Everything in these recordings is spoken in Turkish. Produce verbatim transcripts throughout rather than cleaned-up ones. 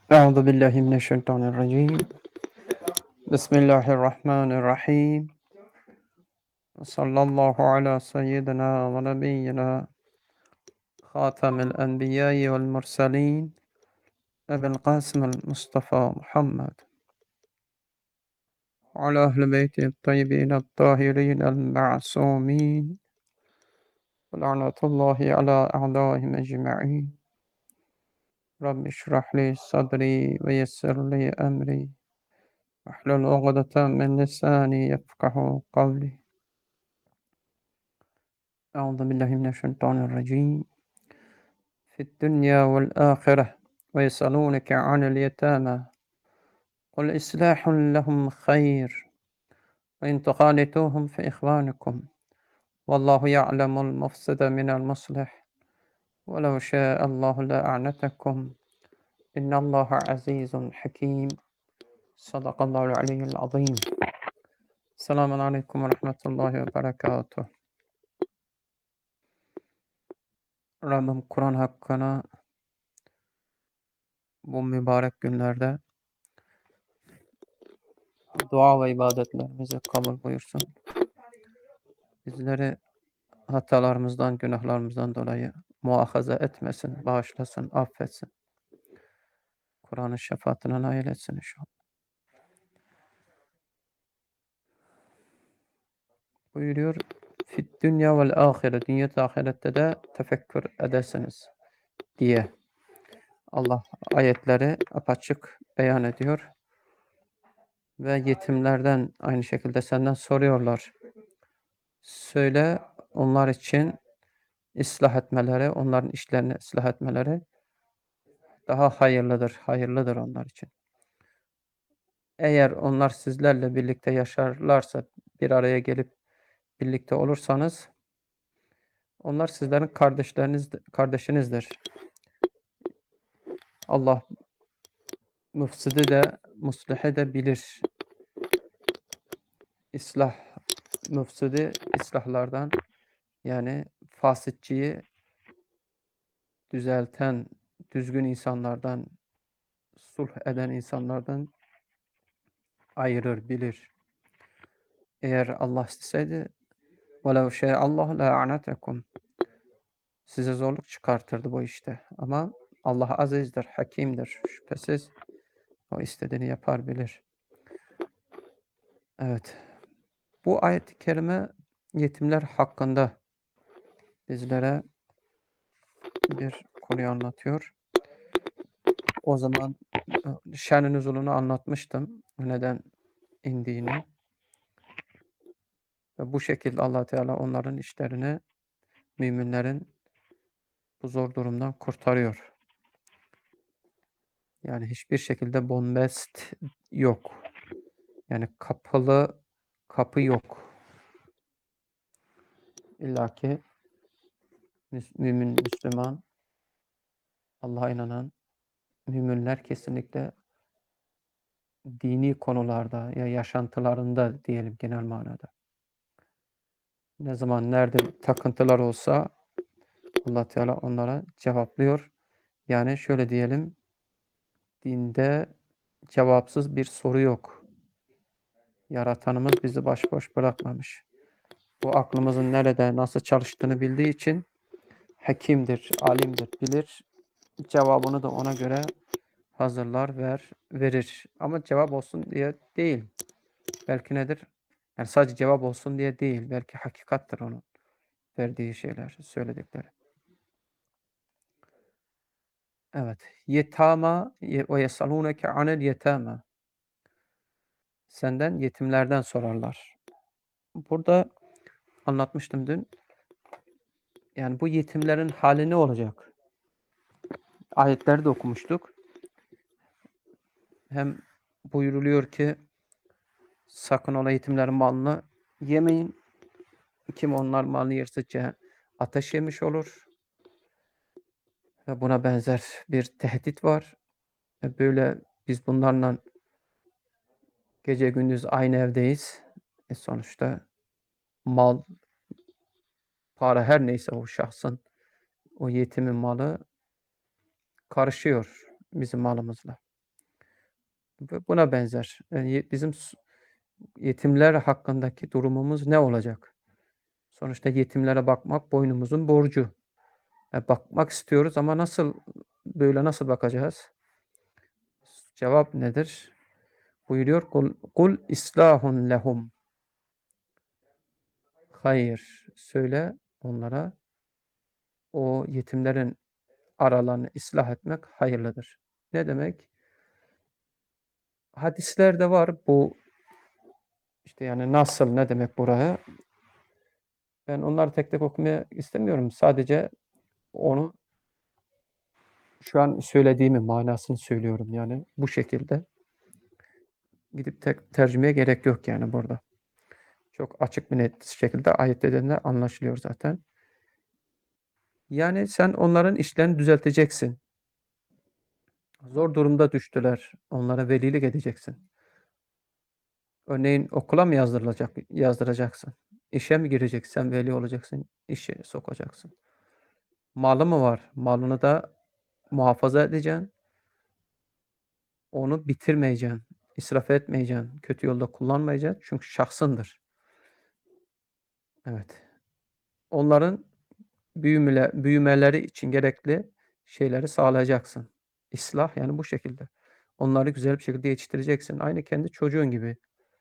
أعوذ بالله من الشيطان الرجيم بسم الله الرحمن الرحيم صلى الله على سيدنا ونبينا خاتم الأنبياء والمرسلين أبي القاسم المصطفى محمد وعلى أهل بيته الطيبين الطاهرين المعصومين ولعنة الله على أعدائهم أجمعين رب اشرح لي صدري ويسر لي أمري واحلل عقدة من لساني يفقه قولي أعوذ بالله من الشيطان الرجيم في الدنيا والآخرة ويسألونك عن اليتامى قل إصلاح لهم خير وإن تخالطوهم فإخوانكم والله يعلم المفسد من المصلح ولو شاء الله لأعنتكم إن الله عزيز حكيم صدق الله العلي العظيم. Selamun Aleyküm ve Rahmetullahi ve Berekatuhu. Rabbim Kur'an hakkına bu mübarek günlerde dua ve ibadetlerimizi kabul buyursun. Bizleri hatalarımızdan, günahlarımızdan dolayı muahaza etmesin, bağışlasın, affetsin. Kur'an'ın şefaatine nail etsin inşallah. Buyuruyor, Fit dünya vel ahire, dünya ve ahirette de tefekkür edesiniz diye Allah ayetleri apaçık beyan ediyor. Ve yetimlerden aynı şekilde senden soruyorlar. Söyle onlar için ıslah etmeleri, onların işlerini ıslah etmeleri daha hayırlıdır, hayırlıdır onlar için. Eğer onlar sizlerle birlikte yaşarlarsa, bir araya gelip birlikte olursanız, onlar sizlerin kardeşleriniz, kardeşinizdir. Allah müfsidi de, muslihi de bilir. İslah, müfsidi islahlardan, yani fasitçiyi düzelten, düzgün insanlardan, sulh eden insanlardan ayırır, bilir. Eğer Allah isteseydi وَلَوْ شَاءَ اللّٰهُ لَاَعْنَتَكُمْ size zorluk çıkartırdı bu işte. Ama Allah azizdir, hakimdir. Şüphesiz o istediğini yapar, bilir. Evet. Bu ayet-i kerime yetimler hakkında bizlere bir konuyu anlatıyor. O zaman şen-i nüzulunu anlatmıştım. Neden indiğini. Ve bu şekilde Allah Teala onların işlerini, müminlerin bu zor durumdan kurtarıyor. Yani hiçbir şekilde bombast yok. Yani kapalı kapı yok. İlla ki mümin, Müslüman, Allah'a inanan müminler kesinlikle dini konularda ya yaşantılarında diyelim genel manada. Ne zaman nerede takıntılar olsa Allah Teala onlara cevaplıyor. Yani şöyle diyelim, dinde cevapsız bir soru yok. Yaratanımız bizi başboş bırakmamış. Bu aklımızın nerede, nasıl çalıştığını bildiği için hakimdir, alimdir, bilir. Cevabını da ona göre hazırlar, ver, verir. Ama cevap olsun diye değil. Belki nedir? Yani sadece cevap olsun diye değil. Belki hakikattır onun verdiği şeyler, söyledikleri. Evet. Yetama ve yesaluneke anel yetama. Senden yetimlerden sorarlar. Burada anlatmıştım dün. Yani bu yetimlerin hali ne olacak? Ayetleri de okumuştuk. Hem buyuruluyor ki sakın ola yetimlerin malını yemeyin. Kim onlar malını yerse ateş yemiş olur. Ve buna benzer bir tehdit var. Ve böyle biz bunlarla gece gündüz aynı evdeyiz. E sonuçta mal, para her neyse o şahsın, o yetimin malı karışıyor bizim malımızla. Ve buna benzer. Yani ye bizim s yetimler hakkındaki durumumuz ne olacak? Sonuçta yetimlere bakmak boynumuzun borcu. E, bakmak istiyoruz ama nasıl, böyle nasıl bakacağız? Cevap nedir? Buyuruyor, "Kul kul islahun lehum." Hayır, söyle onlara, o yetimlerin aralarını ıslah etmek hayırlıdır. Ne demek? Hadislerde var bu, işte, yani, nasıl, ne demek buraya? Ben onları tek tek okumaya istemiyorum. Sadece onu şu an söylediğimin manasını söylüyorum, yani, bu şekilde. Gidip tek tercümeye gerek yok, yani, burada. Çok açık bir net şekilde ayette de anlaşılıyor zaten. Yani, sen onların işlerini düzelteceksin. Zor durumda düştüler, onlara velilik edeceksin. Örneğin okula mı yazdırılacak yazdıracaksın? İşe mi gireceksin, veli olacaksın, işe sokacaksın. Malı mı var? Malını da muhafaza edeceksin. Onu bitirmeyeceksin, israf etmeyeceksin, kötü yolda kullanmayacaksın çünkü şahsındır. Evet. Onların büyümele büyümeleri için gerekli şeyleri sağlayacaksın. İslah, yani, bu şekilde. Onları güzel bir şekilde yetiştireceksin. Aynı kendi çocuğun gibi.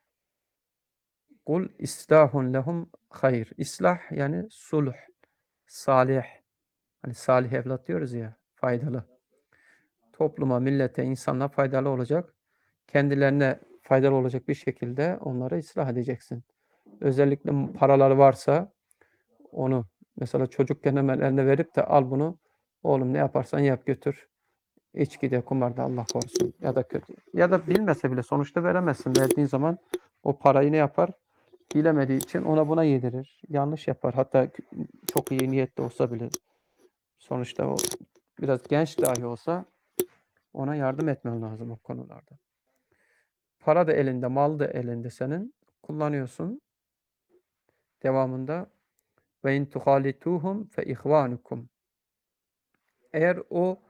"Kul islahun lehum hayır." İslah, yani, sulh, salih. Hani, salih evlat diyoruz ya, faydalı. Topluma, millete, insanlığa faydalı olacak, kendilerine faydalı olacak bir şekilde onları ıslah edeceksin. Özellikle m paraları varsa onu mesela çocukken hemen eline verip de "Al bunu, oğlum ne yaparsan yap götür. İçkide, kumarda Allah korusun." ya da kötü ya da bilmese bile sonuçta veremezsin. Verdiğin zaman o parayı ne yapar? Bilemediği için ona buna yedirir. Yanlış yapar. Hatta kü çok iyi niyetli olsa bile sonuçta o biraz genç dahi olsa ona yardım etmen lazım o konularda. Para da elinde, mal da elinde senin. Kullanıyorsun. Devamında ve in tuhalituhum fe ihvanukum. Eğer o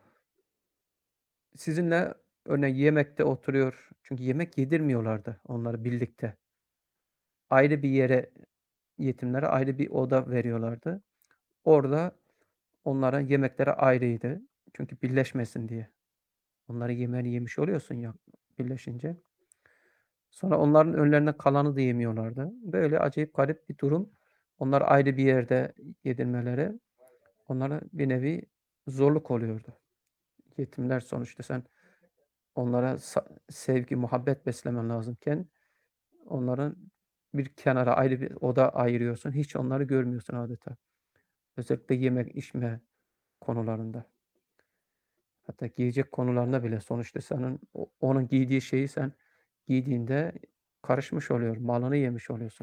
sizinle örneğin yemekte oturuyor. Çünkü yemek yedirmiyorlardı onları birlikte. Ayrı bir yere, yetimlere ayrı bir oda veriyorlardı. Orada onların yemekleri ayrıydı. Çünkü birleşmesin diye. Onların yemeğini yemiş oluyorsun ya birleşince. Sonra onların önlerine kalanı da yemiyorlardı. Böyle acayip garip bir durum. Onlar ayrı bir yerde yedirmeleri onlara bir nevi zorluk oluyordu. Yetimler sonuçta sen onlara sa sevgi, muhabbet beslemen lazımken onların bir kenara ayrı bir oda ayırıyorsun. Hiç onları görmüyorsun adeta. Özellikle yemek, içme konularında. Hatta giyecek konularında bile sonuçta senin o onun giydiği şeyi sen giydiğinde karışmış oluyor, malını yemiş oluyorsun.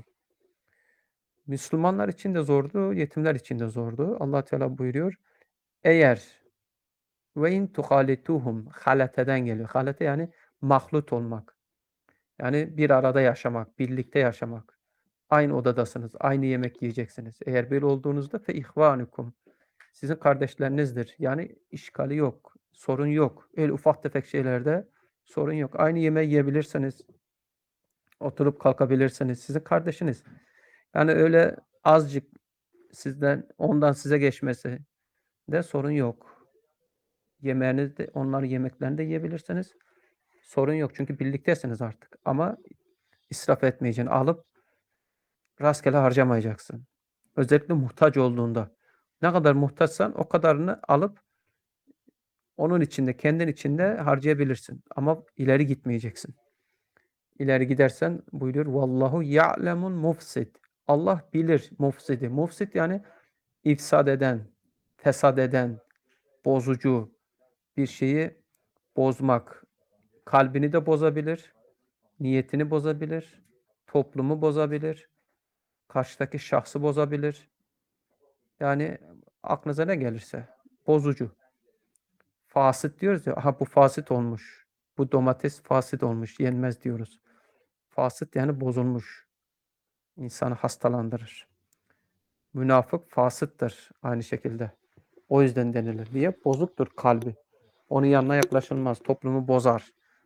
Müslümanlar için de zordu, yetimler için de zordu. Allah Teala buyuruyor, eğer ve in tuhalituhum halateden geliyor. Halate yani mahlut olmak. Yani bir arada yaşamak, birlikte yaşamak. Aynı odadasınız, aynı yemek yiyeceksiniz. Eğer böyle olduğunuzda fe ihvanukum. Sizin kardeşlerinizdir. Yani işgali yok, sorun yok. Öyle ufak tefek şeylerde sorun yok. Aynı yemeği yiyebilirsiniz. Oturup kalkabilirsiniz. Sizin kardeşiniz. Yani öyle azıcık sizden ondan size geçmesi de sorun yok. Yemeğinizi de onların yemeklerini de yiyebilirsiniz. Sorun yok çünkü birliktesiniz artık ama israf etmeyeceksin. Alıp rastgele harcamayacaksın. Özellikle muhtaç olduğunda. Ne kadar muhtaçsan o kadarını alıp onun içinde, kendin içinde harcayabilirsin ama ileri gitmeyeceksin. İleri gidersen buyuruyor vallahu ya'lemun mufsid. Allah bilir mufsidi. Mufsid yani ifsad eden, fesat eden, bozucu bir şeyi bozmak. Kalbini de bozabilir, niyetini bozabilir, toplumu bozabilir, karşıdaki şahsı bozabilir. Yani aklınıza ne gelirse bozucu. Fasit diyoruz ya, "Aha, bu fasit olmuş. Bu domates fasit olmuş, yenmez." diyoruz. Fasit yani bozulmuş. İnsanı hastalandırır. Münafık fasıktır aynı şekilde. O yüzden denilir. Niye? Bozuktur kalbi. Onun yanına yaklaşılmaz. Toplumu bozar.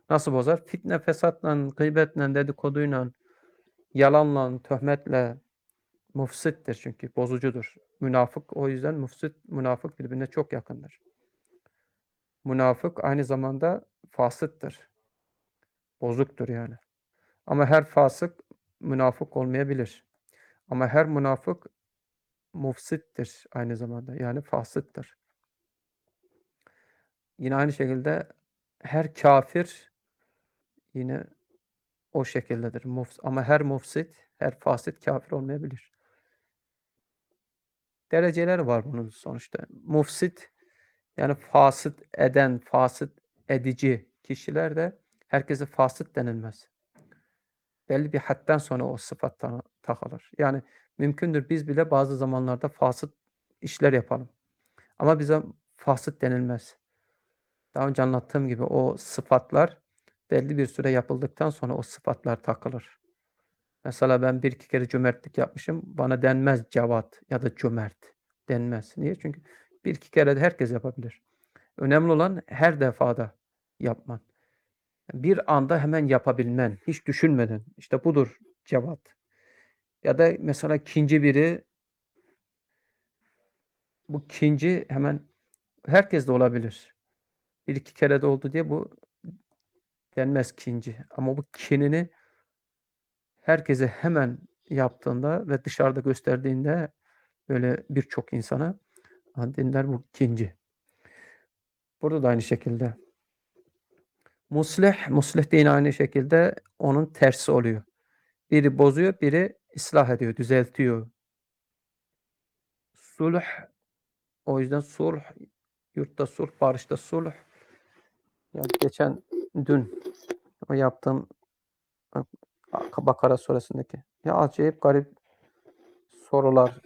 Nasıl bozar? Fitne, fesatla, gıybetle, dedikoduyla, yalanla, töhmetle mufsittir çünkü bozucudur. Münafık o yüzden mufsit, münafık birbirine çok yakındır. Münafık aynı zamanda fasıktır. Bozuktur yani. Ama her fasık münafık olmayabilir. Ama her münafık mufsittir aynı zamanda. Yani fasıktır. Yine aynı şekilde her kafir yine o şekildedir. Mufs ama her mufsit, her fasit kafir olmayabilir. Dereceleri var bunun sonuçta. Mufsit yani fasıt eden, fasıt edici kişiler de herkese fasıt denilmez. Belli bir hadden sonra o sıfat ta takılır. Yani mümkündür biz bile bazı zamanlarda fasıt işler yapalım. Ama bize fasıt denilmez. Daha önce anlattığım gibi o sıfatlar belli bir süre yapıldıktan sonra o sıfatlar takılır. Mesela ben bir iki kere cömertlik yapmışım. Bana denmez cevat ya da cömert denmez. Niye? Çünkü bir iki kere de herkes yapabilir. Önemli olan her defada yapman. Bir anda hemen yapabilmen, hiç düşünmeden. İşte budur cevat. Ya da mesela ikinci biri, bu ikinci hemen herkes de olabilir. Bir iki kere de oldu diye bu denmez kinci. Ama bu kinini herkese hemen yaptığında ve dışarıda gösterdiğinde böyle birçok insana denir bu kinci. Burada da aynı şekilde. Muslih, muslih de yine aynı şekilde onun tersi oluyor. Biri bozuyor, biri ıslah ediyor, düzeltiyor. Sulh, o yüzden sulh, yurtta sulh, barışta sulh. Ya geçen dün o yaptığım Bakara suresindeki ya acayip garip sorular.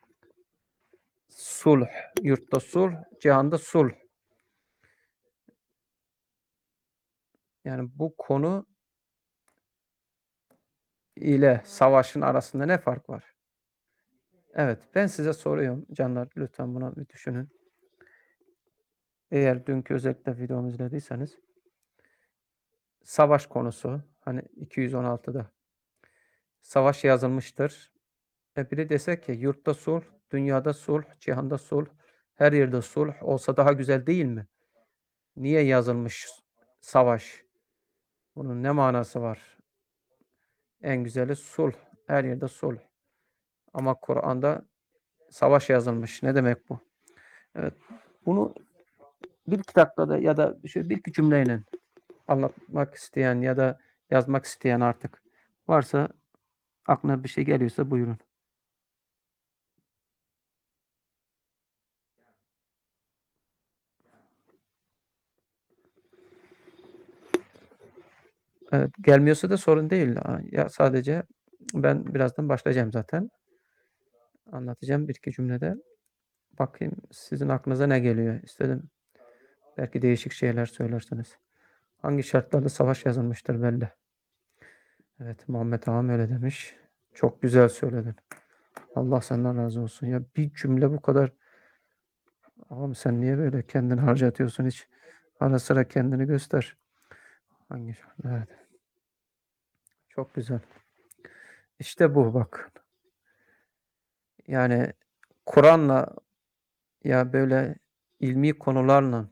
Sulh, yurtta sulh, cihanda sulh. Yani bu konu ile savaşın arasında ne fark var? Evet, ben size soruyorum canlar, lütfen buna bir düşünün. Eğer dünkü özellikle videomu izlediyseniz, savaş konusu, hani iki yüz on altıda savaş yazılmıştır. E biri dese ki yurtta sulh, dünyada sulh, cihanda sulh, her yerde sulh olsa daha güzel değil mi? Niye yazılmış savaş? Bunun ne manası var? En güzeli sulh, her yerde sulh. Ama Kur'an'da savaş yazılmış. Ne demek bu? Evet, bunu bir iki dakikada ya da şöyle bir iki cümleyle anlatmak isteyen ya da yazmak isteyen artık varsa, aklına bir şey geliyorsa buyurun. Evet, gelmiyorsa da sorun değil. Ya sadece ben birazdan başlayacağım zaten. Anlatacağım bir iki cümlede. Bakayım sizin aklınıza ne geliyor? İstedim. Belki değişik şeyler söylersiniz. Hangi şartlarda savaş yazılmıştır belli. Evet, Muhammed Ağam öyle demiş. Çok güzel söyledin. Allah senden razı olsun. Ya bir cümle bu kadar. Ağam sen niye böyle kendini harcatıyorsun hiç? Ara sıra kendini göster. Hangi şart? Evet. Çok güzel. İşte bu bak. Yani Kur'an'la ya böyle ilmi konularla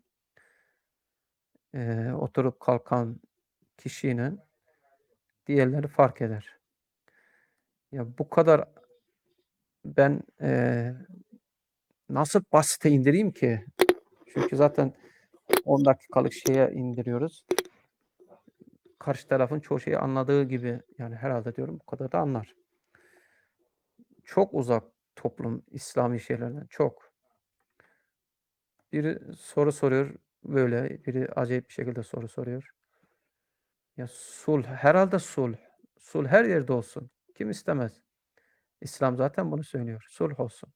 e, oturup kalkan kişinin diğerleri fark eder. Ya bu kadar ben e, nasıl basite indireyim ki? Çünkü zaten on dakikalık şeye indiriyoruz. Karşı tarafın çoğu şeyi anladığı gibi yani herhalde diyorum bu kadar da anlar. Çok uzak toplum İslami şeylerden çok. Biri soru soruyor böyle, biri acayip bir şekilde soru soruyor. Ya sulh, herhalde sulh. Sulh her yerde olsun. Kim istemez? İslam zaten bunu söylüyor. Sulh olsun.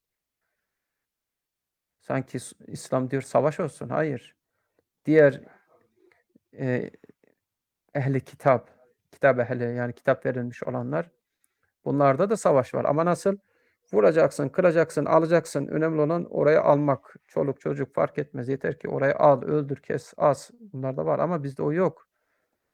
Sanki İslam diyor savaş olsun. Hayır. Diğer e, ehli kitap, kitap ehli yani kitap verilmiş olanlar, bunlarda da savaş var. Ama nasıl? Vuracaksın, kıracaksın, alacaksın. Önemli olan orayı almak. Çoluk çocuk fark etmez. Yeter ki orayı al, öldür, kes, as. Bunlar da var ama bizde o yok.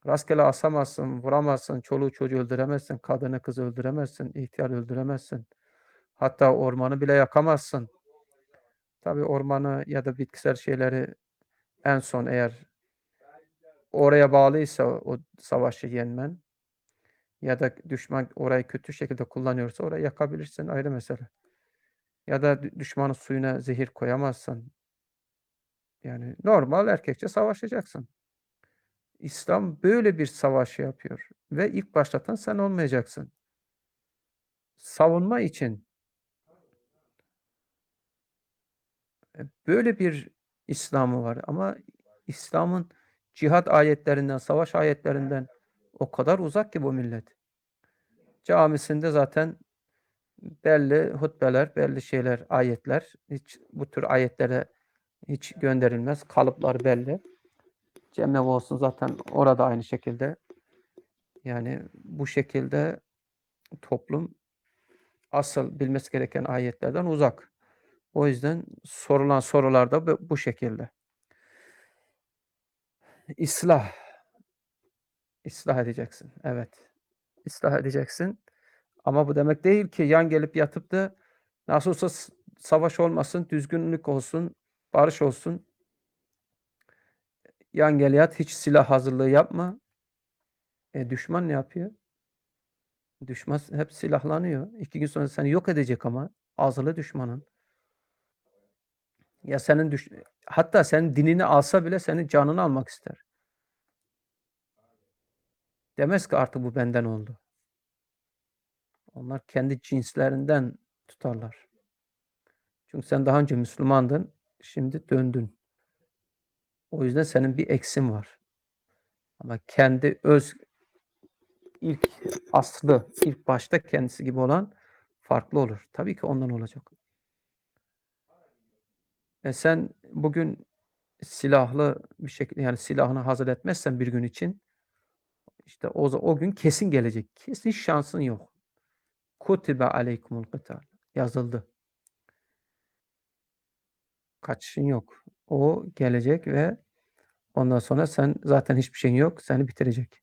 Rastgele asamazsın, vuramazsın, çoluğu çocuğu öldüremezsin, kadını kızı öldüremezsin, ihtiyar öldüremezsin. Hatta ormanı bile yakamazsın. Tabii ormanı ya da bitkisel şeyleri en son eğer oraya bağlıysa o savaşı yenmen ya da düşman orayı kötü şekilde kullanıyorsa orayı yakabilirsin, ayrı mesele. Ya da dü düşmanın suyuna zehir koyamazsın. Yani normal erkekçe savaşacaksın. İslam böyle bir savaşı yapıyor ve ilk başlatan sen olmayacaksın. Savunma için e, böyle bir İslam'ı var ama İslam'ın cihat ayetlerinden, savaş ayetlerinden o kadar uzak ki bu millet. Camisinde zaten belli hutbeler, belli şeyler, ayetler. Hiç bu tür ayetlere hiç gönderilmez. Kalıplar belli. Cemevi olsun zaten orada aynı şekilde. Yani bu şekilde toplum asıl bilmesi gereken ayetlerden uzak. O yüzden sorulan sorular da bu bu şekilde. İslah, ıslah edeceksin. Evet, ıslah edeceksin. Ama bu demek değil ki yan gelip yatıp da nasıl olsa s savaş olmasın, düzgünlük olsun, barış olsun. Yan gel yat, hiç silah hazırlığı yapma. E, düşman ne yapıyor? Düşman hep silahlanıyor. iki gün sonra seni yok edecek ama azılı düşmanın. Ya senin düş hatta senin dinini alsa bile senin canını almak ister. Demez ki artık bu benden oldu. Onlar kendi cinslerinden tutarlar. Çünkü sen daha önce Müslümandın, şimdi döndün. O yüzden senin bir eksin var. Ama kendi öz ilk aslı, ilk başta kendisi gibi olan farklı olur. Tabii ki ondan olacak. E sen bugün silahlı bir şekilde yani silahını hazır etmezsen bir gün için işte o, o gün kesin gelecek. Kesin şansın yok. Kutibe aleykumul kıtal. Yazıldı. Kaçışın yok. O gelecek ve ondan sonra sen zaten hiçbir şeyin yok. Seni bitirecek.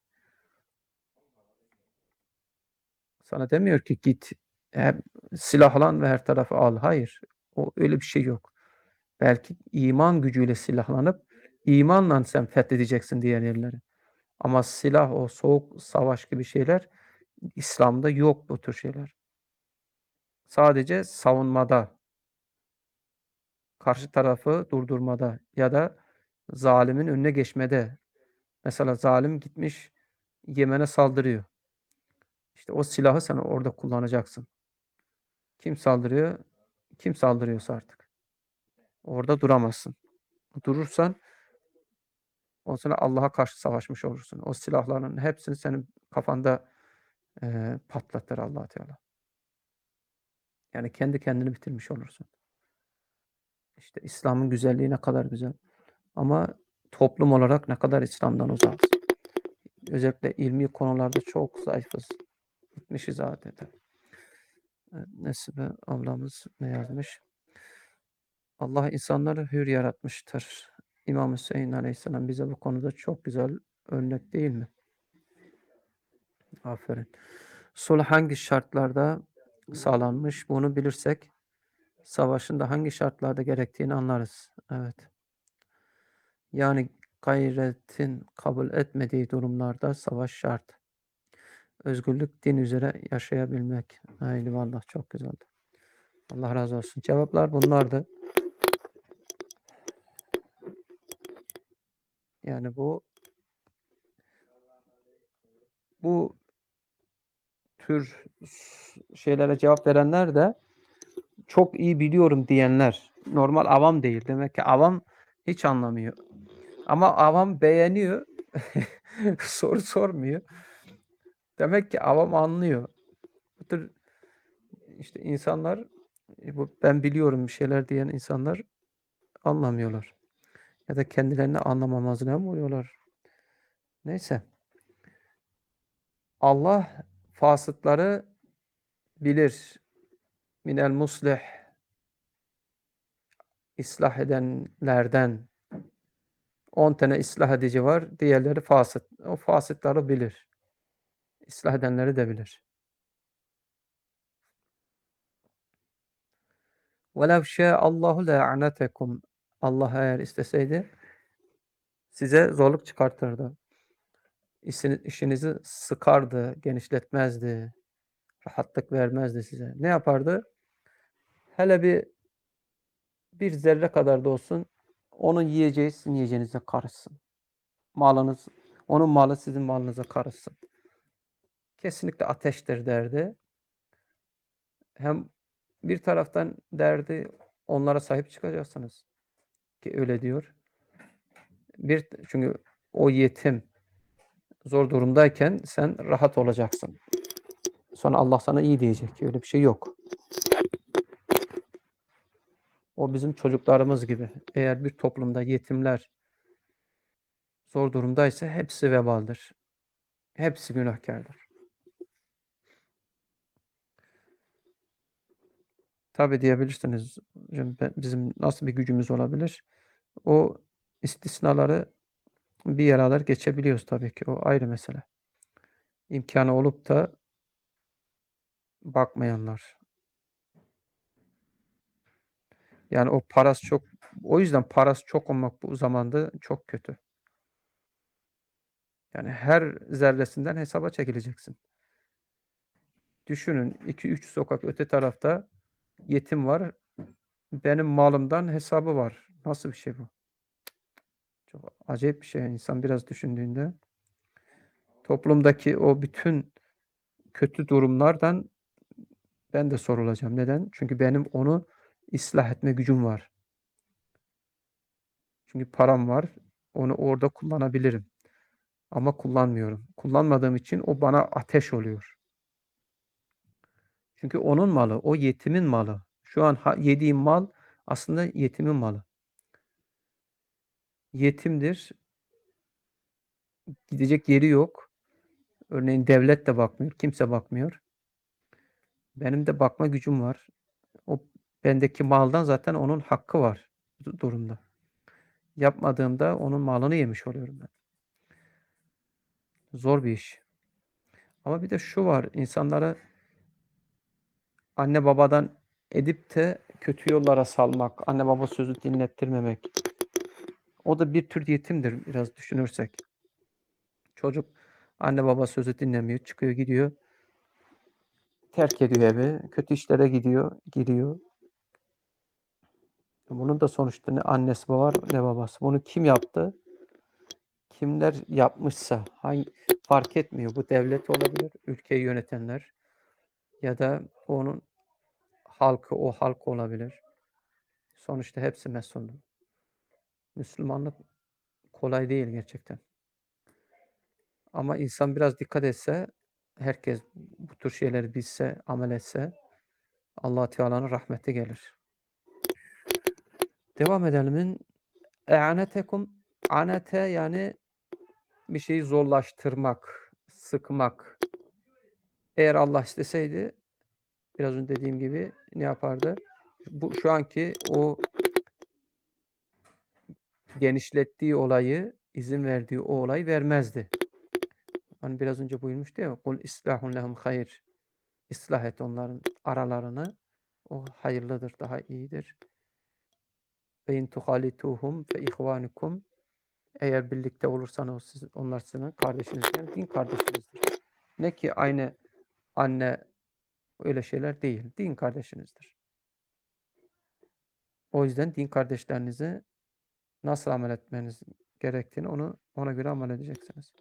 Sana demiyor ki git hep silahlan ve her tarafı al. Hayır. O öyle bir şey yok. Belki iman gücüyle silahlanıp imanla sen fethedeceksin diğer yerleri. Ama silah, o soğuk savaş gibi şeyler İslam'da yok bu tür şeyler. Sadece savunmada, karşı tarafı durdurmada ya da zalimin önüne geçmede. Mesela zalim gitmiş Yemen'e saldırıyor. İşte o silahı sen orada kullanacaksın. Kim saldırıyor? Kim saldırıyorsa artık. Orada duramazsın. Durursan o sonra Allah'a karşı savaşmış olursun. O silahların hepsini senin kafanda eee, patlatır Allah Teala. Yani kendi kendini bitirmiş olursun. İşte İslam'ın güzelliği ne kadar güzel. Ama toplum olarak ne kadar İslam'dan uzağız. Özellikle ilmi konularda çok zayıfız. Gitmişiz adeta. Evet, Nesibe ablamız ne yazmış? Allah insanları hür yaratmıştır. İmam Hüseyin Aleyhisselam bize bu konuda çok güzel örnek değil mi? Aferin. Sulh hangi şartlarda sağlanmış? Bunu bilirsek savaşın da hangi şartlarda gerektiğini anlarız. Evet. Yani gayretin kabul etmediği durumlarda savaş şart. Özgürlük din üzere yaşayabilmek. Haydi vallahi çok güzeldi. Allah razı olsun. Cevaplar bunlardı. Yani bu bu tür şeylere cevap verenler de çok iyi biliyorum diyenler. Normal avam değil. Demek ki avam hiç anlamıyor. Ama avam beğeniyor. Soru sormuyor. Demek ki avam anlıyor. Bu tür işte insanlar e, bu ben biliyorum bir şeyler diyen insanlar anlamıyorlar. Ya da kendilerini anlamamazlığa mı uğruyorlar? Neyse. Allah fasıkları bilir. Minel muslih, ıslah edenlerden on tane ıslah edici var, diğerleri fasık. O fasıkları bilir. İslah edenleri de bilir. وَلَوْ شَاءَ اللّٰهُ لَاَعْنَتَكُمْ Allah eğer isteseydi size zorluk çıkartırdı. İşinizi sıkardı, genişletmezdi, rahatlık vermezdi size. Ne yapardı? Hele bir bir zerre kadar da olsun onun yiyeceği sizin yiyeceğinize karışsın. Malınız, onun malı sizin malınıza karışsın. Kesinlikle ateştir derdi. Hem bir taraftan derdi onlara sahip çıkacaksınız. Ki öyle diyor. Bir, çünkü o yetim zor durumdayken sen rahat olacaksın. Sonra Allah sana iyi diyecek. Öyle bir şey yok. O bizim çocuklarımız gibi. Eğer bir toplumda yetimler zor durumdaysa hepsi vebaldir. Hepsi günahkardır. Tabi diyebilirsiniz, bizim nasıl bir gücümüz olabilir? O istisnaları bir yere alır geçebiliyoruz tabii ki. O ayrı mesele. İmkanı olup da bakmayanlar. Yani o parası çok, o yüzden parası çok olmak bu zamanda çok kötü. Yani her zerresinden hesaba çekileceksin. Düşünün iki üç sokak öte tarafta yetim var. Benim malımdan hesabı var. Nasıl bir şey bu? Çok acayip bir şey. İnsan biraz düşündüğünde toplumdaki o bütün kötü durumlardan ben de sorulacağım. Neden? Çünkü benim onu ıslah etme gücüm var. Çünkü param var. Onu orada kullanabilirim. Ama kullanmıyorum. Kullanmadığım için o bana ateş oluyor. Çünkü onun malı, o yetimin malı. Şu an yediğim mal aslında yetimin malı. Yetimdir. Gidecek yeri yok. Örneğin devlet de bakmıyor. Kimse bakmıyor. Benim de bakma gücüm var. O bendeki maldan zaten onun hakkı var durumda. Yapmadığımda onun malını yemiş oluyorum ben. Zor bir iş. Ama bir de şu var. İnsanları anne babadan edip de kötü yollara salmak, anne baba sözü dinlettirmemek. O da bir tür yetimdir biraz düşünürsek. Çocuk anne baba sözü dinlemiyor, çıkıyor gidiyor. Terk ediyor evi, kötü işlere gidiyor, giriyor. Bunun da sonuçta ne annesi var ne babası. Bunu kim yaptı? Kimler yapmışsa hangi, fark etmiyor. Bu devlet olabilir, ülkeyi yönetenler ya da onun halkı, o halk olabilir. Sonuçta hepsi mesuldur. Müslümanlık kolay değil gerçekten. Ama insan biraz dikkat etse, herkes bu tür şeyleri bilse, amel etse Allah Teala'nın rahmeti gelir. Devam edelim. E'anetekum, anete yani bir şeyi zorlaştırmak, sıkmak. Eğer Allah isteseydi biraz önce dediğim gibi ne yapardı? Bu şu anki o genişlettiği olayı, izin verdiği o olayı vermezdi. Hani biraz önce buyurmuştu ya, kul islahun lehum hayır. İslah et onların aralarını. O hayırlıdır, daha iyidir. Ve in tuhalituhum fe ihvanukum. Eğer birlikte olursanız siz, onlar sizin kardeşiniz, yani din kardeşinizdir. Ne ki aynı anne, öyle şeyler değil. Din kardeşinizdir. O yüzden din kardeşlerinize nasıl amel etmeniz gerektiğini onu ona göre amel edeceksiniz.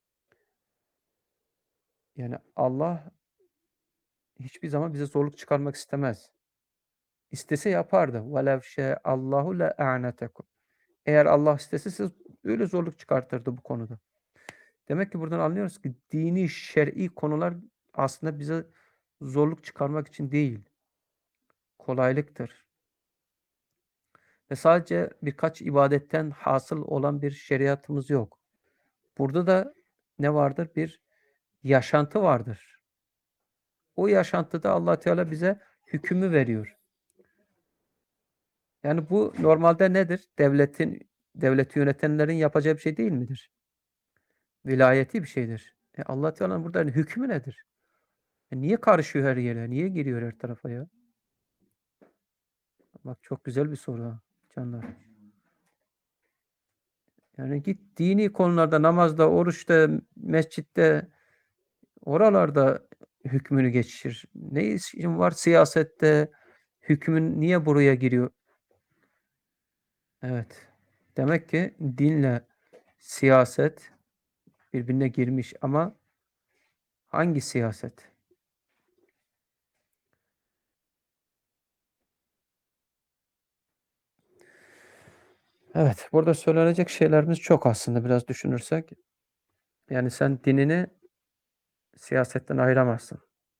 Yani Allah hiçbir zaman bize zorluk çıkarmak istemez. İstese yapardı. وَلَوْ شَاءَ اللّٰهُ لَاَعْنَتَكُمْ. Eğer Allah istese siz öyle zorluk çıkartırdı bu konuda. Demek ki buradan anlıyoruz ki dini, şer'i konular aslında bize zorluk çıkarmak için değil, kolaylıktır. Ve sadece birkaç ibadetten hasıl olan bir şeriatımız yok. Burada da ne vardır? Bir yaşantı vardır. O yaşantıda Allah Teala bize hükmü veriyor. Yani bu normalde nedir? Devletin devleti yönetenlerin yapacağı bir şey değil midir? Vilayeti bir şeydir. E, Allah Teala'nın burada hükmü nedir? E, niye karışıyor her yere? Niye giriyor her tarafa ya? Bak çok güzel bir soru ha canlar. Yani git dini konularda, namazda, oruçta, mescitte, oralarda hükmünü geçişir. Ne işin var siyasette? Hükmün niye buraya giriyor? Evet. Demek ki dinle siyaset birbirine girmiş ama hangi siyaset? Evet, burada söylenecek şeylerimiz çok aslında biraz düşünürsek. Yani sen dinini siyasetten ayıramazsın.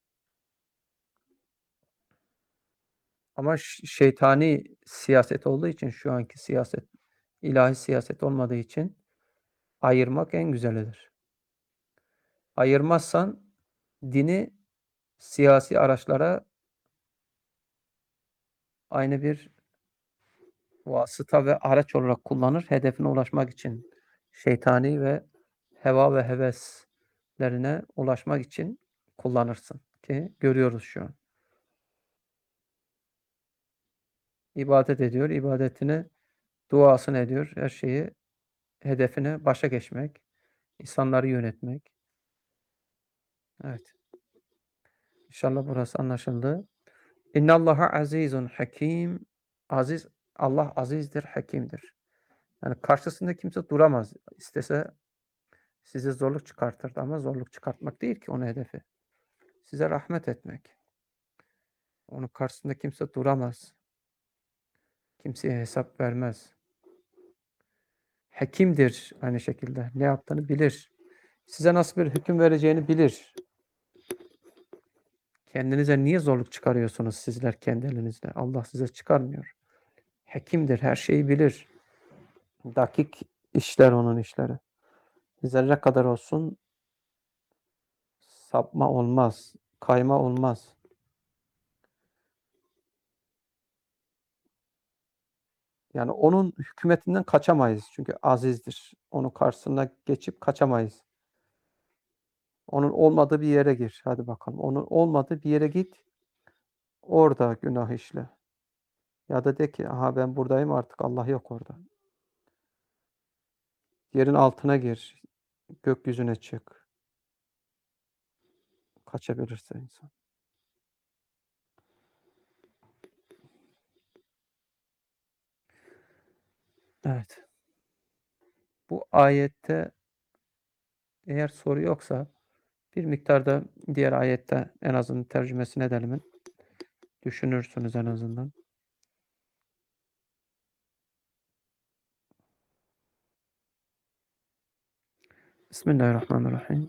Ama ş şeytani siyaset olduğu için şu anki siyaset, ilahi siyaset olmadığı için ayırmak en güzelidir. Ayırmazsan dini siyasi araçlara aynı bir vasıta ve araç olarak kullanır, hedefine ulaşmak için. Şeytani ve heva ve heveslerine ulaşmak için kullanırsın ki görüyoruz şu an. İbadet ediyor, ibadetini, duasını ediyor, her şeyi hedefine başa geçmek, insanları yönetmek. Evet. İnşallah burası anlaşıldı. İnnallaha azizun hakim. Aziz, Allah azizdir, hakimdir. Yani karşısında kimse duramaz. İstese size zorluk çıkartır ama zorluk çıkartmak değil ki onun hedefi. Size rahmet etmek. Onun karşısında kimse duramaz. Kimseye hesap vermez. Hakimdir aynı şekilde. Ne yaptığını bilir. Size nasıl bir hüküm vereceğini bilir. Kendinize niye zorluk çıkarıyorsunuz sizler kendi elinizle? Allah size çıkarmıyor. Hakimdir, her şeyi bilir. Dakik işler onun işleri. Zerre kadar olsun sapma olmaz, kayma olmaz. Yani onun hükümetinden kaçamayız. Çünkü azizdir. Onun karşısına geçip kaçamayız. Onun olmadığı bir yere gir. Hadi bakalım. Onun olmadığı bir yere git. Orada günah işle. Ya da de ki aha ben buradayım artık Allah yok orada. Yerin altına gir. Gökyüzüne çık. Kaçabilirse insan. Evet. Bu ayette eğer soru yoksa bir miktarda diğer ayette en azından tercümesini edelim. Düşünürsünüz en azından. Bismillahirrahmanirrahim.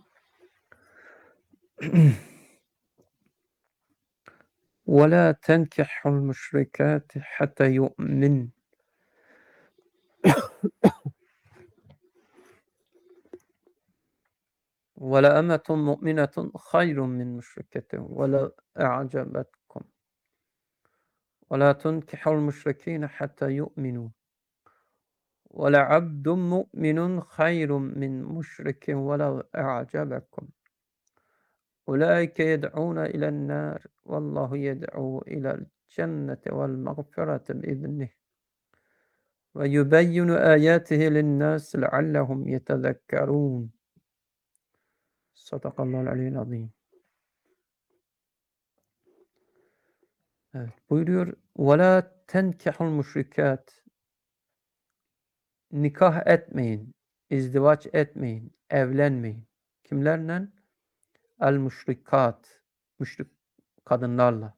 وَلَا تَنْكِحُوا الْمُشْرِكَاتِ حَتَّى يُؤْمِنْ وَلَأَمَةٌ مُؤْمِنَةٌ خَيْرٌ مِنْ مُشْرِكَةٍ وَلَوْ أَعْجَبَتْكُمْ وَلَا تُنْكِحُوا الْمُشْرِكِينَ حَتَّى يُؤْمِنُوا وَلَعَبْدٌ مُؤْمِنٌ خَيْرٌ مِنْ مُشْرِكٍ وَلَوْ أَعْجَبَكُمْ أُولَٰئِكَ يَدْعُونَ إِلَى النَّارِ وَاللَّهُ يَدْعُو إِلَى الْجَنَّةِ وَالْمَغْفِرَةِ بِإِذْنِهِ وَيُبَيِّنُ آيَاتِهِ لِلنَّاسِ لَعَلَّهُمْ يَتَذَكَّرُونَ. Sadakallahul aliyyil azim. Evet, buyuruyor. وَلَا تَنْكِحُ الْمُشْرِكَاتِ Nikah etmeyin, izdivaç etmeyin, evlenmeyin. Kimlerle? El-müşrikat, müşrik kadınlarla.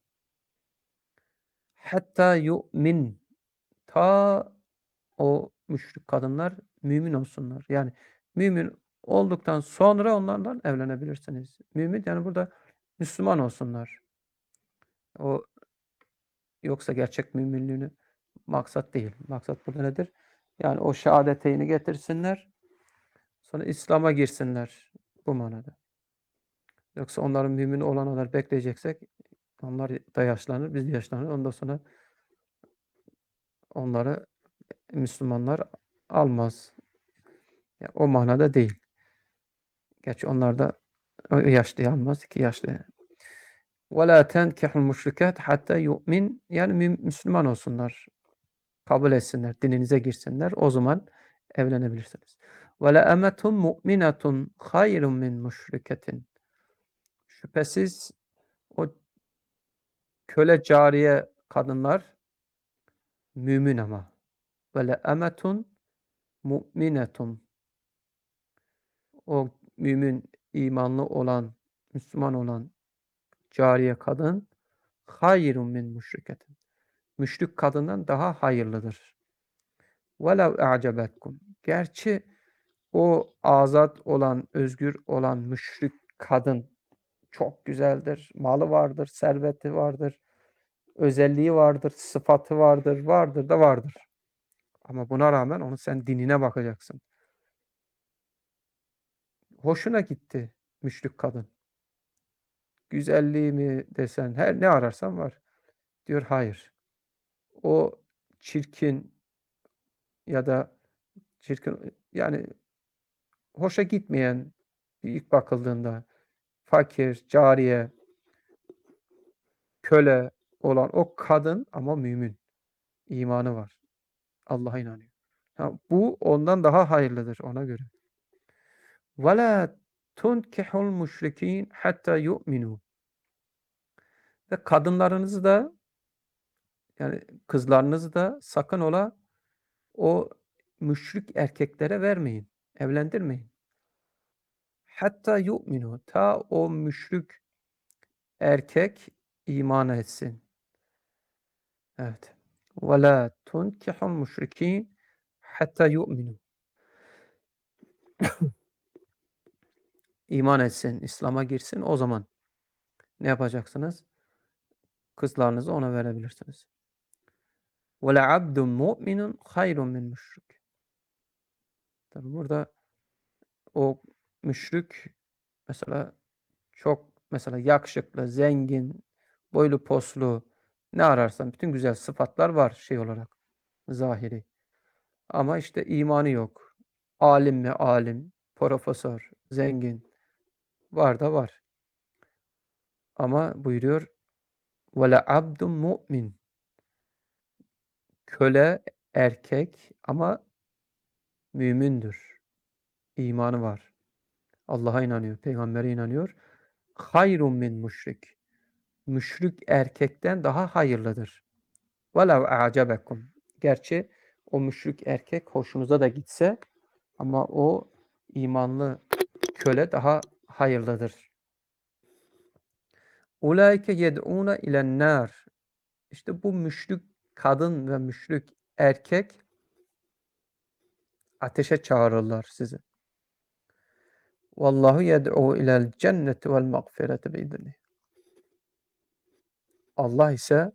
Hatta yu'min, ta o müşrik kadınlar mümin olsunlar. Yani mümin olduktan sonra onlarla evlenebilirsiniz. Mümin yani burada Müslüman olsunlar. O yoksa gerçek müminliğini maksat değil. Maksat burada nedir? Yani o şehadeteyni getirsinler. Sonra İslam'a girsinler. Bu manada. Yoksa onların mümin olana kadar bekleyeceksek onlar da yaşlanır, biz de yaşlanır. Ondan sonra onları Müslümanlar almaz. Ya, o manada değil. Gerçi onlar da o yaşlıyı almaz, iki yaşlı. وَلَا تَنْكِحُ الْمُشْرِكَاتِ hatta yu'min yani mü Müslüman olsunlar. Kabul etsinler, dininize girsinler. O zaman evlenebilirsiniz. وَلَأَمَةٌ مُؤْمِنَةٌ خَيْرٌ مِنْ مُشْرِكَةٍ Şüphesiz o köle cariye kadınlar mümin ama. وَلَأَمَةٌ مُؤْمِنَةٌ O mümin, imanlı olan, Müslüman olan cariye kadın hayrun min müşriketin. Müşrik kadından daha hayırlıdır. Velev a'cebetkum. Gerçi o azat olan, özgür olan müşrik kadın çok güzeldir, malı vardır, serveti vardır, özelliği vardır, sıfatı vardır, vardır da vardır. Ama buna rağmen onun sen dinine bakacaksın. Hoşuna gitti müşrik kadın. Güzelliği mi desen, her ne ararsan var. Diyor hayır. O çirkin ya da çirkin yani hoşa gitmeyen ilk bakıldığında fakir, cariye, köle olan o kadın ama mümin. İmanı var. Allah'a inanıyor. Ha, bu ondan daha hayırlıdır ona göre. وَلَا تُنْكِحُ الْمُشْرِك۪ينَ hatta يُؤْمِنُوا Ve kadınlarınızı da yani kızlarınızı da sakın ola o müşrik erkeklere vermeyin. Evlendirmeyin. Hatta yu'minu. Ta o müşrik erkek iman etsin. Evet. Ve la tunkihul müşrikîn hatta yu'minu. İman etsin, İslam'a girsin. O zaman ne yapacaksınız? Kızlarınızı ona verebilirsiniz. Ve la abdun mu'minun hayrun min müşrik. Tabi burada o müşrik mesela çok mesela yakışıklı, zengin, boylu poslu ne ararsan bütün güzel sıfatlar var şey olarak zahiri. Ama işte imanı yok. Alim mi alim, profesör, zengin var da var. Ama buyuruyor ve la abdun mu'min. Köle erkek ama mümindir. İmanı var. Allah'a inanıyor, peygambere inanıyor. Hayrun min müşrik. Müşrik erkekten daha hayırlıdır. Velev a'cebekum. Gerçi o müşrik erkek hoşunuza da gitse ama o imanlı köle daha hayırlıdır. Ulaike yed'ûne ilen nâr. İşte bu müşrik kadın ve müşrik erkek ateşe çağırırlar sizi. Vallahu yed'û ilel cenneti vel mağfireti biizni. Allah ise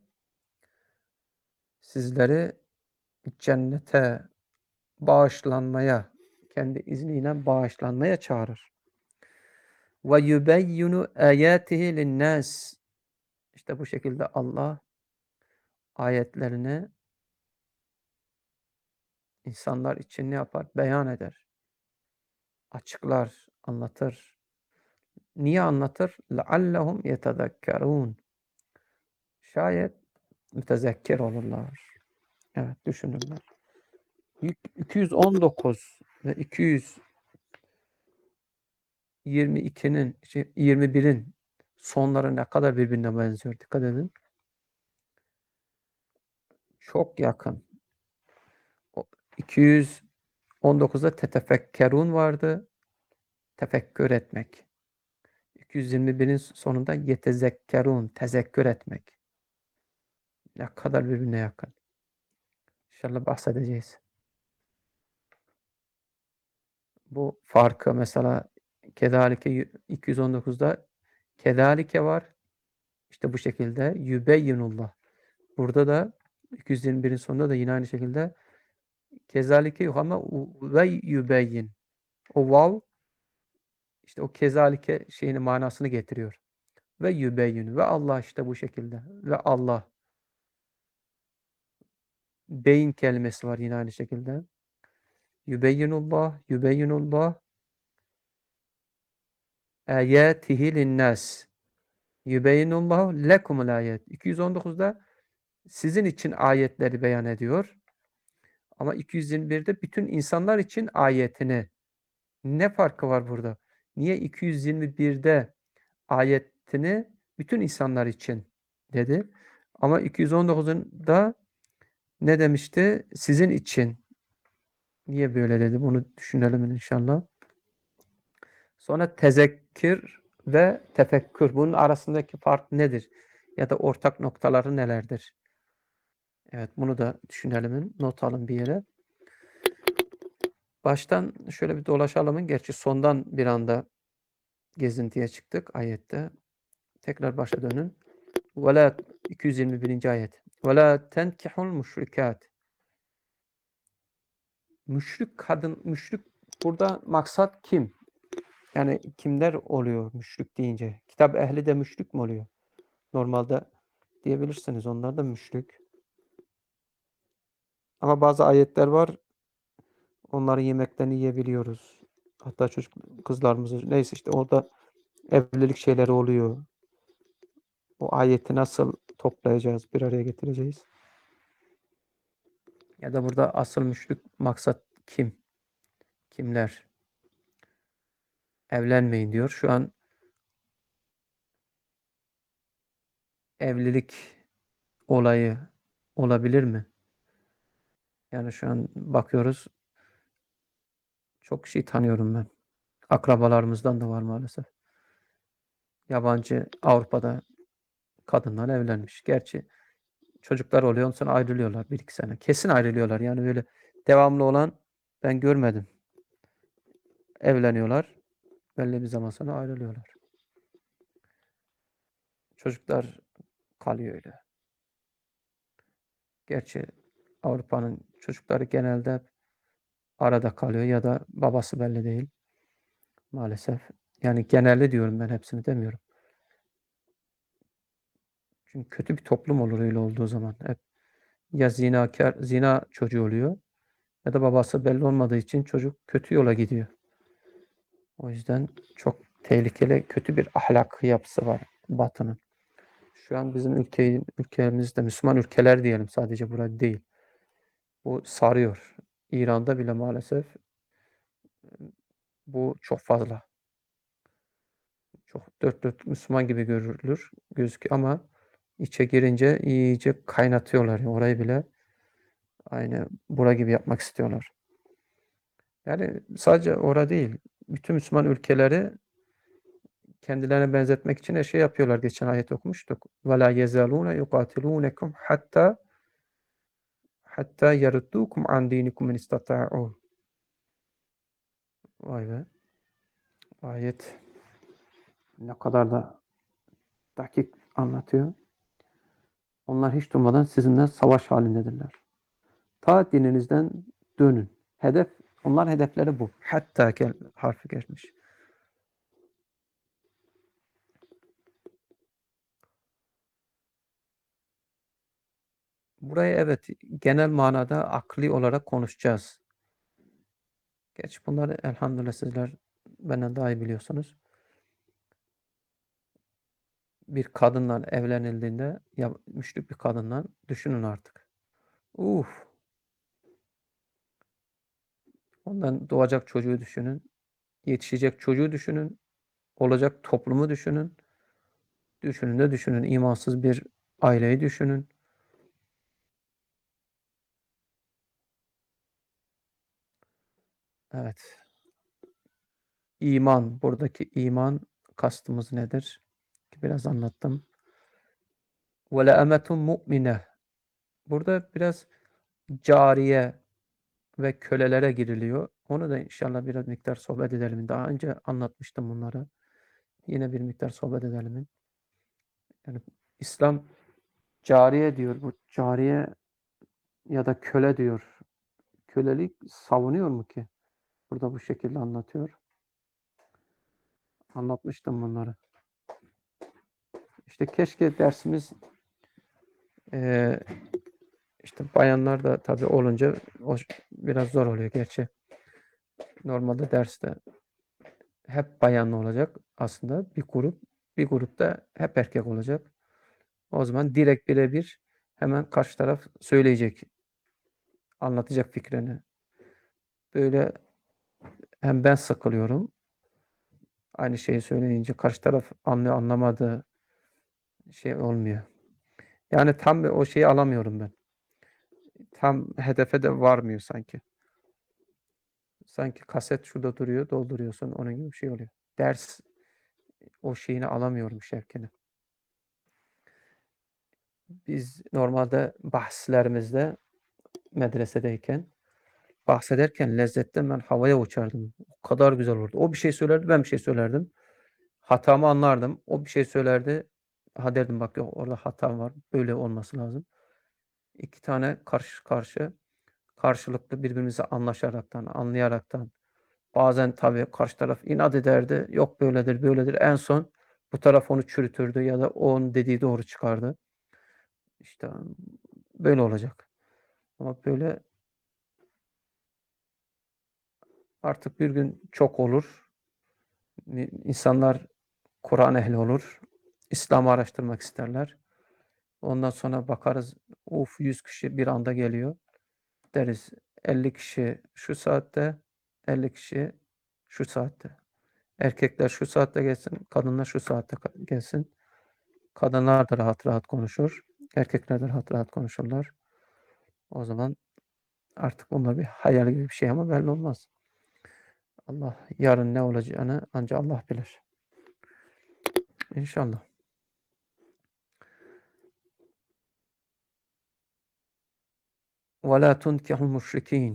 sizleri cennete bağışlanmaya, kendi izniyle bağışlanmaya çağırır. Ve yubeyyinu ayatihi linnâs. İşte bu şekilde Allah ayetlerini insanlar için ne yapar? Beyan eder. Açıklar, anlatır. Niye anlatır? لَعَلَّهُمْ يَتَذَكَّرُونَ Şayet mütezekkir olurlar. Evet, düşünürler. iki yüz on dokuz ve iki yüz yirmi ikinin, şey, yirmi birin sonları ne kadar birbirine benziyor. Dikkat edin. Çok yakın. iki yüz on dokuzda tetefekkerun vardı. Tefekkür etmek. iki yüz yirmi birin sonunda yetezekkerun, tezekkür etmek. Ne kadar birbirine yakın. İnşallah bahsedeceğiz. Bu farkı mesela kedalike iki yüz on dokuzda kedalike var. İşte bu şekilde yübeyyinullah. Burada da iki yüz yirmi birin sonunda da yine aynı şekilde kezalike yok ama ve yübeyyin. O vav işte o kezalike şeyinin manasını getiriyor. Ve yübeyyin. Ve Allah işte bu şekilde. Ve Allah. Beyin kelimesi var yine aynı şekilde. Yübeyyinullah, yübeyyinullah ayatihi linnas. Yübeyyinullahu lekumul ayet. iki yüz on dokuzda sizin için ayetleri beyan ediyor. Ama iki yüz yirmi birde bütün insanlar için ayetini. Ne farkı var burada? Niye iki yüz yirmi birde ayetini bütün insanlar için dedi? Ama iki yüz on dokuzunda ne demişti? Sizin için. Niye böyle dedi? Bunu düşünelim inşallah. Sonra tezekkür ve tefekkür. Bunun arasındaki fark nedir? Ya da ortak noktaları nelerdir? Evet, bunu da düşünelim. Not alın bir yere. Baştan şöyle bir dolaşalım. Gerçi sondan bir anda gezintiye çıktık ayette. Tekrar başa dönün. Ve iki yüz yirmi birinci ayet. Ve la tenkihul müşrikat. Müşrik kadın, müşrik burada maksat kim? Yani kimler oluyor müşrik deyince? Kitap ehli de müşrik mi oluyor? Normalde diyebilirsiniz onlar da müşrik. Ama bazı ayetler var. Onların yemeklerini yiyebiliyoruz. Hatta çocuk kızlarımızı neyse işte orada evlilik şeyleri oluyor. O ayeti nasıl toplayacağız, bir araya getireceğiz? Ya da burada asıl müşrik maksat kim? Kimler? Evlenmeyin diyor. Şu an evlilik olayı olabilir mi? Yani şu an bakıyoruz. Çok şey tanıyorum ben. Akrabalarımızdan da var maalesef. Yabancı Avrupa'da kadınlar evlenmiş. Gerçi çocuklar oluyor, ondan sonra ayrılıyorlar bir iki sene. Kesin ayrılıyorlar. Yani böyle devamlı olan ben görmedim. Evleniyorlar. Belli bir zaman sonra ayrılıyorlar. Çocuklar kalıyor öyle. Gerçi Avrupa'nın çocukları genelde arada kalıyor ya da babası belli değil. Maalesef. Yani genelde diyorum, ben hepsini demiyorum. Çünkü kötü bir toplum olur öyle olduğu zaman. Hep ya zinakar, zina çocuğu oluyor ya da babası belli olmadığı için çocuk kötü yola gidiyor. O yüzden çok tehlikeli, kötü bir ahlak yapısı var Batı'nın. Şu an bizim ülke, ülkemizde, Müslüman ülkeler diyelim, sadece burada değil. Bu sarıyor. İran'da bile maalesef bu çok fazla. Çok dört dört Müslüman gibi görülür, gözüküyor ama içe girince iyice kaynatıyorlar. Yani orayı bile aynı bura gibi yapmak istiyorlar. Yani sadece orada değil, bütün Müslüman ülkeleri kendilerine benzetmek için her şey yapıyorlar. Geçen ayet okumuştuk. وَلَا يَزَالُونَ يُقَاتِلُونَكُمْ hatta hatta يَرُدُّوكُمْ عَنْ دِينِكُمْ مِنْ اسْتَطَاعُوا. Vay be. Ayet ne kadar da dakik anlatıyor. Onlar hiç durmadan sizinle savaş halindedirler. Ta dininizden dönün. Hedef, onlar hedefleri bu. Hatta gel, harfi geçmiş. Burayı evet genel manada akli olarak konuşacağız. Geç bunları elhamdülillah sizler benden daha iyi biliyorsunuz. Bir kadınla evlenildiğinde, ya müşrik bir kadınla düşünün artık. Uf. Ondan doğacak çocuğu düşünün. Yetişecek çocuğu düşünün. Olacak toplumu düşünün. Düşünün de düşünün. İmansız bir aileyi düşünün. Evet. İman. Buradaki iman kastımız nedir? Biraz anlattım. Ve le emetun mu'mine. Burada biraz cariye ve kölelere giriliyor. Onu da inşallah biraz miktar sohbet edelim. Daha önce anlatmıştım bunları. Yine bir miktar sohbet edelim. Yani İslam cariye diyor. Bu cariye ya da köle diyor. Kölelik savunuyor mu ki? Burada bu şekilde anlatıyor. Anlatmıştım bunları. İşte keşke dersimiz e, işte bayanlar da tabii olunca o biraz zor oluyor gerçi. Normalde derste hep bayanlı olacak aslında bir grup. Bir grupta hep erkek olacak. O zaman direkt birebir hemen karşı taraf söyleyecek, anlatacak fikrini. Böyle hem ben sıkılıyorum, aynı şeyi söyleyince karşı taraf anlıyor, anlamadığı şey olmuyor. Yani tam o şeyi alamıyorum ben. Tam hedefe de varmıyor sanki. Sanki kaset şurada duruyor, dolduruyorsun, onun gibi bir şey oluyor. Ders o şeyini alamıyorum, şevkini. Biz normalde bahslerimizde medresedeyken bahsederken lezzetten ben havaya uçardım. O kadar güzel olurdu. O bir şey söylerdi, ben bir şey söylerdim. Hatamı anlardım. O bir şey söylerdi. Ha derdim bak yok orada hatam var. Böyle olması lazım. İki tane karşı karşı karşılıklı birbirimizi anlaşaraktan, anlayaraktan. Bazen tabii karşı taraf inat ederdi. Yok böyledir, böyledir. En son bu taraf onu çürütürdü ya da o onun dediği doğru çıkardı. İşte böyle olacak. Ama böyle artık bir gün çok olur. İnsanlar Kur'an ehli olur. İslam'ı araştırmak isterler. Ondan sonra bakarız, uf yüz kişi bir anda geliyor. Deriz elli kişi şu saatte, elli kişi şu saatte. Erkekler şu saatte gelsin, kadınlar şu saatte gelsin. Kadınlar da rahat rahat konuşur. Erkekler de rahat rahat konuşurlar. O zaman artık bunlar bir hayal gibi bir şey ama belli olmaz. Allah yarın ne olacağını ancak Allah bilir. İnşallah. وَلَا تُنْكِحُ الْمُشْرِك۪ينَ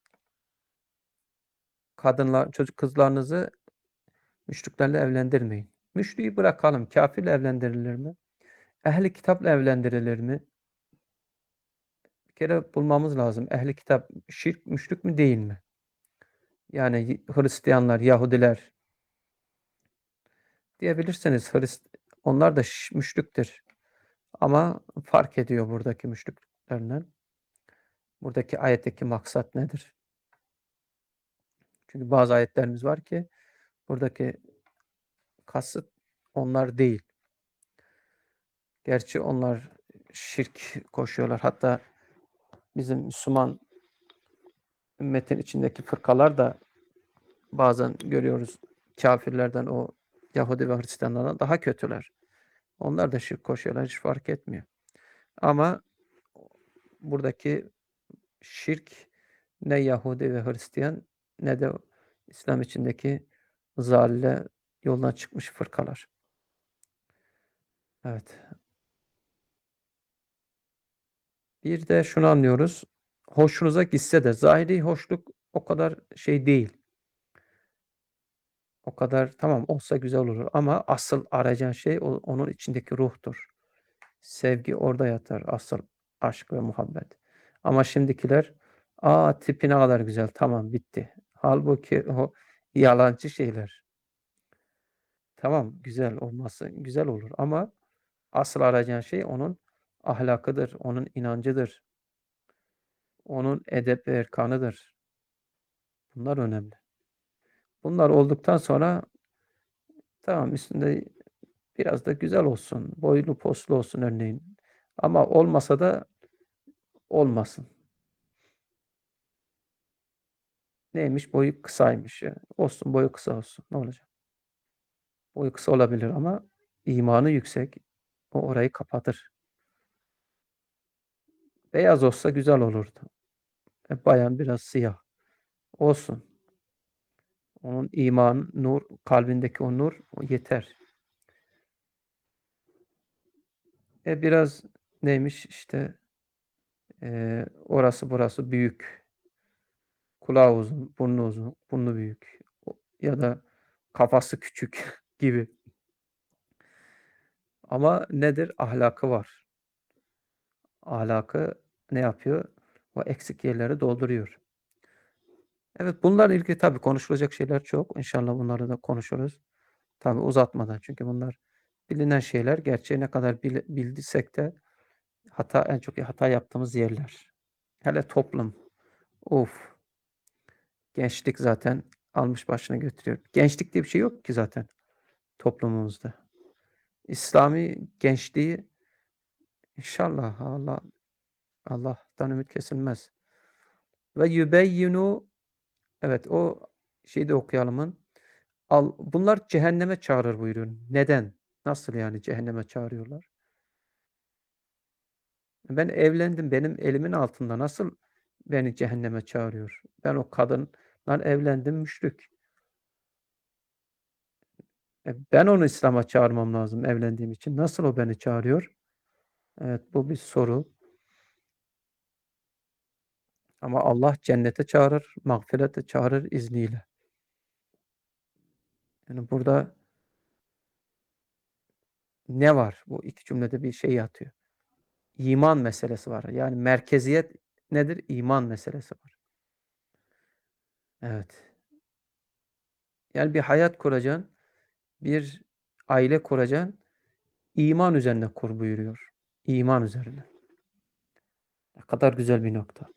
Kadınlar, çocuk kızlarınızı müşriklerle evlendirmeyin. Müşriği bırakalım. Kafirle evlendirilir mi? Ehli kitapla evlendirilir mi? Bir kere bulmamız lazım. Ehli kitap şirk, müşrik mi değil mi? Yani Hristiyanlar, Yahudiler diyebilirsiniz. Hrist onlar da müşriktir. Ama fark ediyor buradaki müşriklerinden. Buradaki ayetteki maksat nedir? Çünkü bazı ayetlerimiz var ki buradaki kasıt onlar değil. Gerçi onlar şirk koşuyorlar. Hatta bizim Müslüman ümmetin içindeki fırkalar da bazen görüyoruz kafirlerden, o Yahudi ve Hristiyanlardan daha kötüler. Onlar da şirk koşuyorlar. Hiç fark etmiyor. Ama buradaki şirk ne Yahudi ve Hristiyan ne de İslam içindeki zalle yoldan çıkmış fırkalar. Evet. Bir de şunu anlıyoruz. Hoşunuza gitse de zahiri hoşluk o kadar şey değil. O kadar tamam olsa güzel olur ama asıl arayacağın şey o, onun içindeki ruhtur. Sevgi orada yatar. Asıl aşk ve muhabbet. Ama şimdikiler aa tipi ne kadar güzel tamam bitti. Halbuki o yalancı şeyler. Tamam güzel olması güzel olur ama asıl arayacağın şey onun ahlakıdır, onun inancıdır, onun edep ve erkanıdır. Bunlar önemli. Bunlar olduktan sonra tamam üstünde biraz da güzel olsun, boylu poslu olsun örneğin. Ama olmasa da olmasın. Neymiş? Boyu kısaymış ya. Olsun boyu kısa olsun. Ne olacak? Boyu kısa olabilir ama imanı yüksek. O orayı kapatır. Beyaz olsa güzel olurdu. E, bayan biraz siyah. Olsun. Onun iman, nur, kalbindeki o nur o yeter. E biraz neymiş işte e, orası burası büyük. Kulağı uzun, burnu uzun, burnu büyük. Ya da kafası küçük gibi. Ama nedir? Ahlakı var. Ahlakı ne yapıyor? O eksik yerleri dolduruyor. Evet, bunlarla ilgili tabii konuşulacak şeyler çok. İnşallah bunları da konuşuruz. Tabii uzatmadan. Çünkü bunlar bilinen şeyler. Gerçeği ne kadar bil, bildiysek de hata en çok hata yaptığımız yerler. Hele toplum. Of. Gençlik zaten almış başına götürüyor. Gençlik diye bir şey yok ki zaten toplumumuzda. İslami gençliği inşallah Allah Allah'tan ümit kesilmez. Ve yübeyyinu evet o şeyi de okuyalımın. Al, bunlar cehenneme çağırır buyuruyor. Neden? Nasıl yani cehenneme çağırıyorlar? Ben evlendim. Benim elimin altında nasıl beni cehenneme çağırıyor? Ben o kadınla evlendim müşrik. E, ben onu İslam'a çağırmam lazım evlendiğim için. Nasıl o beni çağırıyor? Evet bu bir soru. Ama Allah cennete çağırır, mağfirete çağırır izniyle. Yani burada ne var? Bu iki cümlede bir şey yatıyor. İman meselesi var. Yani merkeziyet nedir? İman meselesi var. Evet. Yani bir hayat kuracaksın, bir aile kuracaksın, iman üzerine kur buyuruyor. İman üzerine. Ne kadar güzel bir nokta.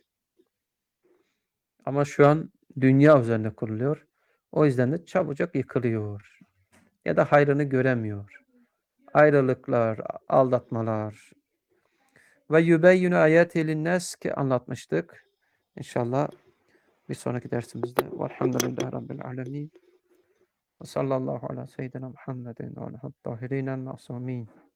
Ama şu an dünya üzerine kuruluyor. O yüzden de çabucak yıkılıyor. Ya da hayrını göremiyor. Ayrılıklar, aldatmalar. Ve yübeyyinu ayati linnas ki anlatmıştık. İnşallah bir sonraki dersimizde. Velhamdülillahi Rabbil alemin. Ve sallallahu ala seyyidina Muhammedin ve aleyhi tahirin el masumin.